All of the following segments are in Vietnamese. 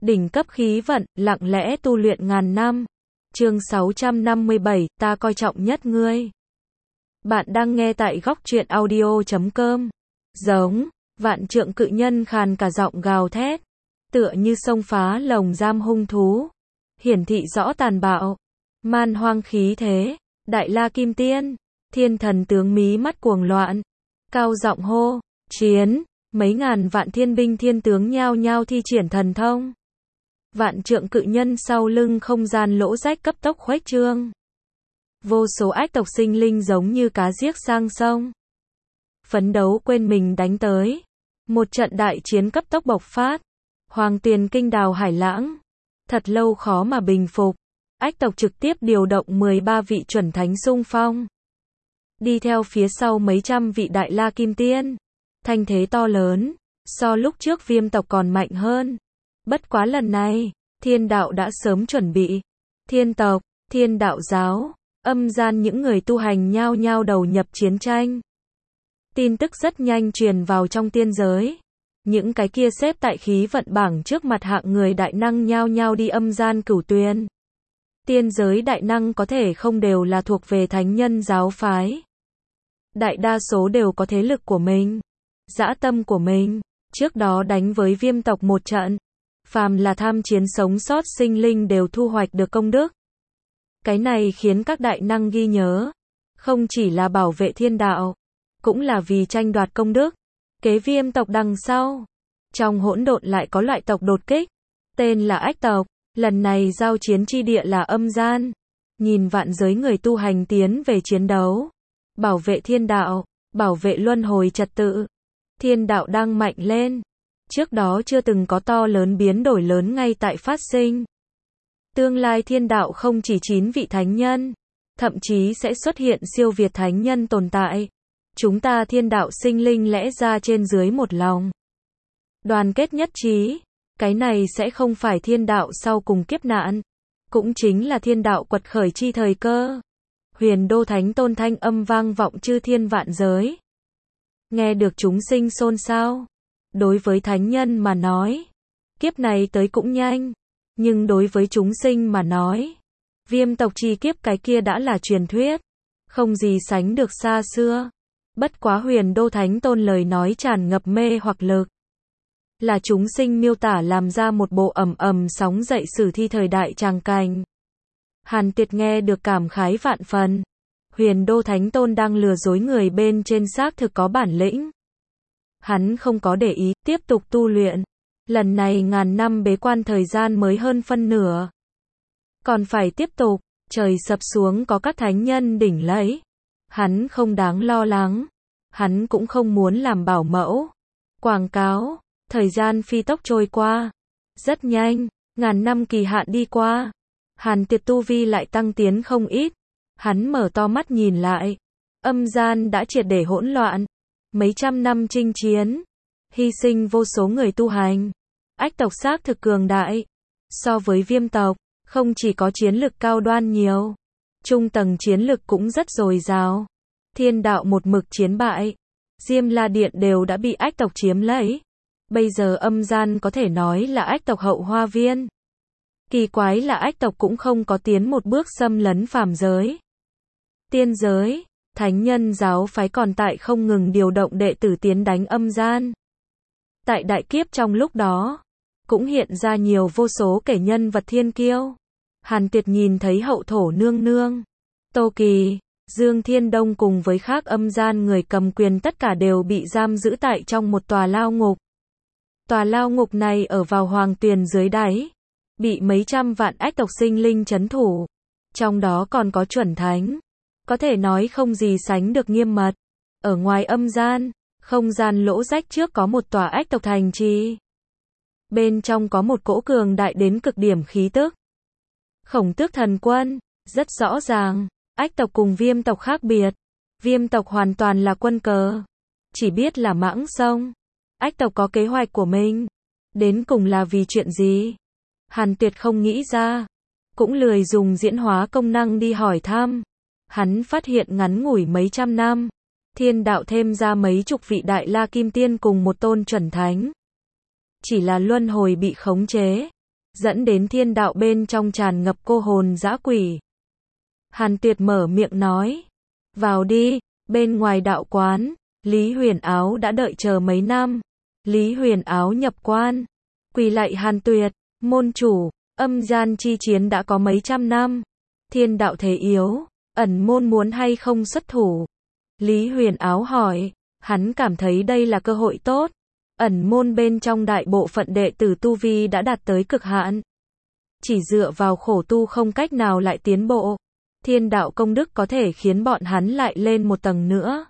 Đỉnh cấp khí vận, lặng lẽ tu luyện ngàn năm. Chương 657, ta coi trọng nhất ngươi. Bạn đang nghe tại góc truyện audio.com. Giống, vạn trượng cự nhân khàn cả giọng gào thét. Tựa như sông phá lồng giam hung thú. Hiển thị rõ tàn bạo. Man hoang khí thế. Đại La Kim Tiên. Thiên thần tướng mí mắt cuồng loạn. Cao giọng hô, chiến. Mấy ngàn vạn thiên binh thiên tướng nhao nhao thi triển thần thông. Vạn trượng cự nhân sau lưng không gian lỗ rách cấp tốc khuếch trương. Vô số ách tộc sinh linh giống như cá giết sang sông. Phấn đấu quên mình đánh tới. Một trận đại chiến cấp tốc bộc phát. Hoàng tiền kinh đào hải lãng. Thật lâu khó mà bình phục. Ách tộc trực tiếp điều động 13 vị chuẩn thánh xung phong. Đi theo phía sau mấy trăm vị đại la kim tiên. Thanh thế to lớn. So lúc trước Viêm tộc còn mạnh hơn. Bất quá lần này, thiên đạo đã sớm chuẩn bị. Thiên tộc, thiên đạo giáo, âm gian những người tu hành nhao nhao đầu nhập chiến tranh. Tin tức rất nhanh truyền vào trong tiên giới. Những cái kia xếp tại khí vận bảng trước mặt hạng người đại năng nhao nhao đi âm gian cửu tuyên. Tiên giới đại năng có thể không đều là thuộc về thánh nhân giáo phái. Đại đa số đều có thế lực của mình, dã tâm của mình. Trước đó đánh với Viêm tộc một trận. Phàm là tham chiến sống sót sinh linh đều thu hoạch được công đức. Cái này khiến các đại năng ghi nhớ. Không chỉ là bảo vệ thiên đạo, cũng là vì tranh đoạt công đức. Kế Viêm tộc đằng sau. Trong hỗn độn lại có loại tộc đột kích. Tên là ách tộc. Lần này giao chiến chi địa là âm gian. Nhìn vạn giới người tu hành tiến về chiến đấu. Bảo vệ thiên đạo, bảo vệ luân hồi trật tự. Thiên đạo đang mạnh lên. Trước đó chưa từng có to lớn biến đổi lớn ngay tại phát sinh. Tương lai thiên đạo không chỉ 9 vị thánh nhân, thậm chí sẽ xuất hiện siêu việt thánh nhân tồn tại. Chúng ta thiên đạo sinh linh lẽ ra trên dưới một lòng. Đoàn kết nhất trí. Cái này sẽ không phải thiên đạo sau cùng kiếp nạn. Cũng chính là thiên đạo quật khởi chi thời cơ. Huyền đô thánh tôn thanh âm vang vọng chư thiên vạn giới. Nghe được chúng sinh xôn xao. Đối với thánh nhân mà nói, kiếp này tới cũng nhanh. Nhưng đối với chúng sinh mà nói, Viêm tộc chi kiếp cái kia đã là truyền thuyết. Không gì sánh được xa xưa. Bất quá huyền đô thánh tôn lời nói tràn ngập mê hoặc lực. Là chúng sinh miêu tả làm ra một bộ ầm ầm sóng dậy sử thi thời đại tràng cảnh. Hàn Tiệt nghe được cảm khái vạn phần. Huyền đô thánh tôn đang lừa dối người bên trên xác thực có bản lĩnh. Hắn không có để ý, tiếp tục tu luyện. Lần này ngàn năm bế quan thời gian mới hơn phân nửa. Còn phải tiếp tục, trời sập xuống có các thánh nhân đỉnh lẫy. Hắn không đáng lo lắng. Hắn cũng không muốn làm bảo mẫu. Quảng cáo, thời gian phi tốc trôi qua. Rất nhanh, ngàn năm kỳ hạn đi qua. Hàn Tiệt tu vi lại tăng tiến không ít. Hắn mở to mắt nhìn lại. Âm gian đã triệt để hỗn loạn. Mấy trăm năm chinh chiến, hy sinh vô số người tu hành. Ách tộc xác thực cường đại. So với Viêm tộc, không chỉ có chiến lực cao đoan nhiều, trung tầng chiến lực cũng rất dồi dào. Thiên đạo một mực chiến bại. Diêm La Điện đều đã bị ách tộc chiếm lấy. Bây giờ âm gian có thể nói là ách tộc hậu hoa viên. Kỳ quái là ách tộc cũng không có tiến một bước xâm lấn phàm giới. Tiên giới, thánh nhân giáo phái còn tại không ngừng điều động đệ tử tiến đánh âm gian. Tại đại kiếp trong lúc đó, cũng hiện ra nhiều vô số kẻ nhân vật thiên kiêu. Hàn Tiệt nhìn thấy hậu thổ nương nương, Tô Kỳ, Dương Thiên Đông cùng với khác âm gian người cầm quyền tất cả đều bị giam giữ tại trong một tòa lao ngục. Tòa lao ngục này ở vào hoàng tuyền dưới đáy, bị mấy trăm vạn ách tộc sinh linh trấn thủ. Trong đó còn có chuẩn thánh. Có thể nói không gì sánh được nghiêm mật. Ở ngoài âm gian, không gian lỗ rách trước có một tòa ách tộc thành trì. Bên trong có một cỗ cường đại đến cực điểm khí tức. Khổng Tước thần quân, rất rõ ràng, ách tộc cùng Viêm tộc khác biệt. Viêm tộc hoàn toàn là quân cờ. Chỉ biết là mãng sông. Ách tộc có kế hoạch của mình. Đến cùng là vì chuyện gì? Hàn Tuyệt không nghĩ ra. Cũng lười dùng diễn hóa công năng đi hỏi thăm. Hắn phát hiện ngắn ngủi mấy trăm năm, thiên đạo thêm ra mấy chục vị đại la kim tiên cùng một tôn chuẩn thánh. Chỉ là luân hồi bị khống chế, dẫn đến thiên đạo bên trong tràn ngập cô hồn dã quỷ. Hàn Tuyệt mở miệng nói, vào đi, bên ngoài đạo quán, Lý Huyền Áo đã đợi chờ mấy năm. Lý Huyền Áo nhập quan, quỳ lạy Hàn Tuyệt, môn chủ, âm gian chi chiến đã có mấy trăm năm. Thiên đạo thế yếu, ẩn môn muốn hay không xuất thủ? Lý Huyền Áo hỏi, hắn cảm thấy đây là cơ hội tốt. Ẩn môn bên trong đại bộ phận đệ tử tu vi đã đạt tới cực hạn. Chỉ dựa vào khổ tu không cách nào lại tiến bộ. Thiên đạo công đức có thể khiến bọn hắn lại lên một tầng nữa.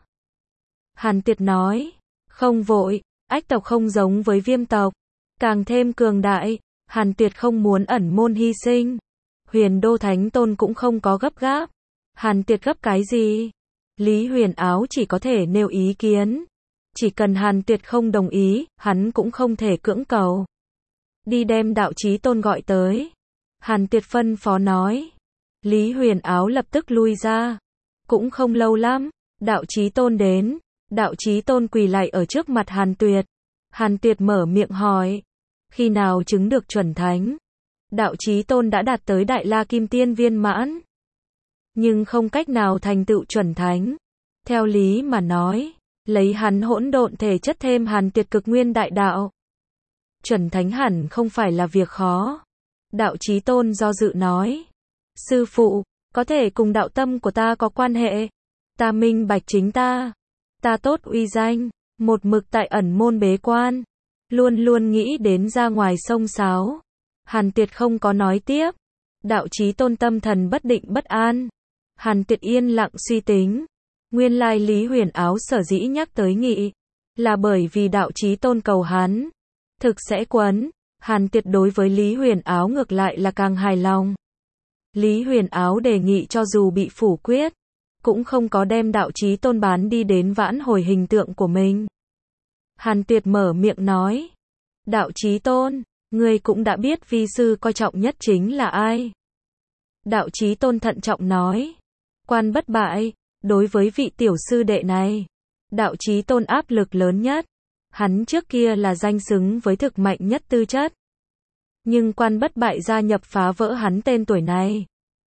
Hàn Tuyệt nói, không vội, ách tộc không giống với viêm tộc, càng thêm cường đại. Hàn Tuyệt không muốn ẩn môn hy sinh. Huyền Đô Thánh Tôn cũng không có gấp gáp. Hàn Tuyệt gấp cái gì? Lý Huyền Áo chỉ có thể nêu ý kiến. Chỉ cần Hàn Tuyệt không đồng ý, hắn cũng không thể cưỡng cầu. Đi đem Đạo Chí Tôn gọi tới. Hàn Tuyệt phân phó nói. Lý Huyền Áo lập tức lui ra. Cũng không lâu lắm, Đạo Chí Tôn đến. Đạo Chí Tôn quỳ lạy ở trước mặt Hàn Tuyệt. Hàn Tuyệt mở miệng hỏi. Khi nào chứng được chuẩn thánh? Đạo Chí Tôn đã đạt tới Đại La Kim Tiên viên mãn. Nhưng không cách nào thành tựu chuẩn thánh. Theo lý mà nói, lấy hắn hỗn độn thể chất thêm Hàn Tuyệt cực nguyên đại đạo. Chuẩn thánh hẳn không phải là việc khó. Đạo Chí Tôn do dự nói. Sư phụ, có thể cùng đạo tâm của ta có quan hệ. Ta minh bạch chính ta. Ta tốt uy danh, một mực tại ẩn môn bế quan. Luôn luôn nghĩ đến ra ngoài sông sáo. Hàn Tuyệt không có nói tiếp. Đạo Chí Tôn tâm thần bất định bất an. Hàn Tuyệt yên lặng suy tính. Nguyên lai Lý Huyền Áo sở dĩ nhắc tới nghị. Là bởi vì Đạo Chí Tôn cầu hắn. Thực sẽ quấn. Hàn Tuyệt đối với Lý Huyền Áo ngược lại là càng hài lòng. Lý Huyền Áo đề nghị cho dù bị phủ quyết. Cũng không có đem Đạo Chí Tôn bán đi đến vãn hồi hình tượng của mình. Hàn Tuyệt mở miệng nói. Đạo Chí Tôn, ngươi cũng đã biết vi sư coi trọng nhất chính là ai. Đạo Chí Tôn thận trọng nói. Quan Bất Bại, đối với vị tiểu sư đệ này. Đạo Chí Tôn áp lực lớn nhất. Hắn trước kia là danh xứng với thực mạnh nhất tư chất. Nhưng Quan Bất Bại gia nhập phá vỡ hắn tên tuổi này.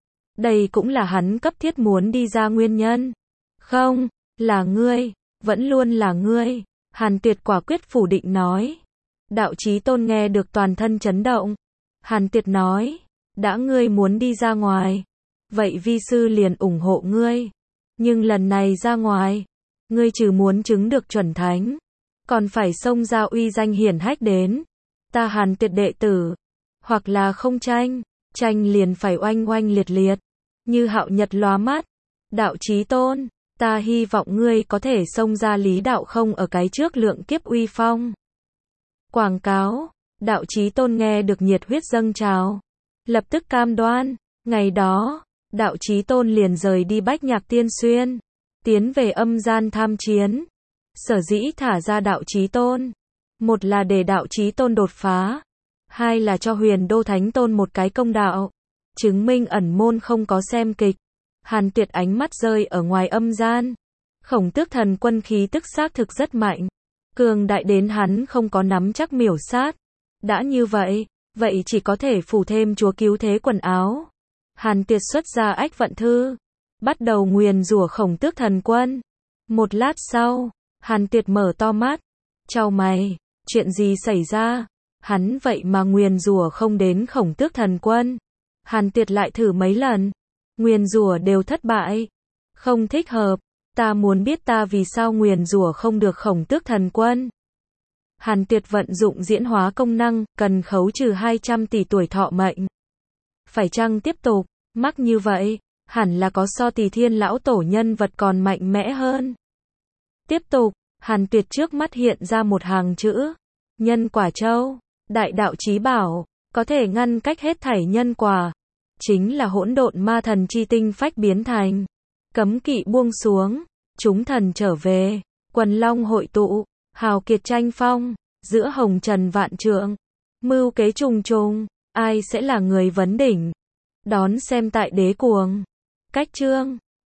Đây cũng là hắn cấp thiết muốn đi ra nguyên nhân. Không, là ngươi, vẫn luôn là ngươi. Hàn Tuyệt quả quyết phủ định nói. Đạo Chí Tôn nghe được toàn thân chấn động. Hàn Tuyệt nói, đã ngươi muốn đi ra ngoài, vậy vi sư liền ủng hộ ngươi. Nhưng lần này ra ngoài, ngươi trừ muốn chứng được chuẩn thánh, còn phải xông ra uy danh hiển hách đến. Ta Hàn Tuyệt đệ tử, hoặc là không tranh, tranh liền phải oanh oanh liệt liệt, như hạo nhật lóa mắt. Đạo Chí Tôn, ta hy vọng ngươi có thể xông ra lý đạo không ở cái trước lượng kiếp uy phong. Quảng cáo, Đạo Chí Tôn nghe được nhiệt huyết dâng trào. Lập tức cam đoan, ngày đó, Đạo Chí Tôn liền rời đi Bách Nhạc Tiên Xuyên, tiến về âm gian tham chiến. Sở dĩ thả ra Đạo Chí Tôn, một là để Đạo Chí Tôn đột phá, hai là cho Huyền Đô Thánh Tôn một cái công đạo, chứng minh ẩn môn không có xem kịch. Hàn Tuyệt ánh mắt rơi ở ngoài âm gian. Khổng Tước Thần Quân khí tức xác thực rất mạnh, cường đại đến hắn không có nắm chắc miểu sát. Đã như vậy, vậy chỉ có thể phủ thêm chúa cứu thế quần áo. Hàn Tuyệt xuất ra ách vận thư, bắt đầu nguyền rủa Khổng Tước Thần Quân. Một lát sau, Hàn Tuyệt mở to mắt, chau mày, chuyện gì xảy ra? Hắn vậy mà nguyền rủa không đến Khổng Tước Thần Quân. Hàn Tuyệt lại thử mấy lần, nguyền rủa đều thất bại. Không thích hợp, ta muốn biết ta vì sao nguyền rủa không được Khổng Tước Thần Quân. Hàn Tuyệt vận dụng diễn hóa công năng, cần khấu trừ 200 tỷ tuổi thọ mệnh. Phải chăng tiếp tục, mắc như vậy, hẳn là có so Tỳ Thiên lão tổ nhân vật còn mạnh mẽ hơn. Tiếp tục, Hàn Tuyệt trước mắt hiện ra một hàng chữ. Nhân quả châu, đại đạo chí bảo, có thể ngăn cách hết thảy nhân quả. Chính là hỗn độn ma thần chi tinh phách biến thành. Cấm kỵ buông xuống, chúng thần trở về, quần long hội tụ, hào kiệt tranh phong, giữa hồng trần vạn trượng, mưu kế trùng trùng, ai sẽ là người vấn đỉnh? Đón xem tại Đế Cuồng. Cách chương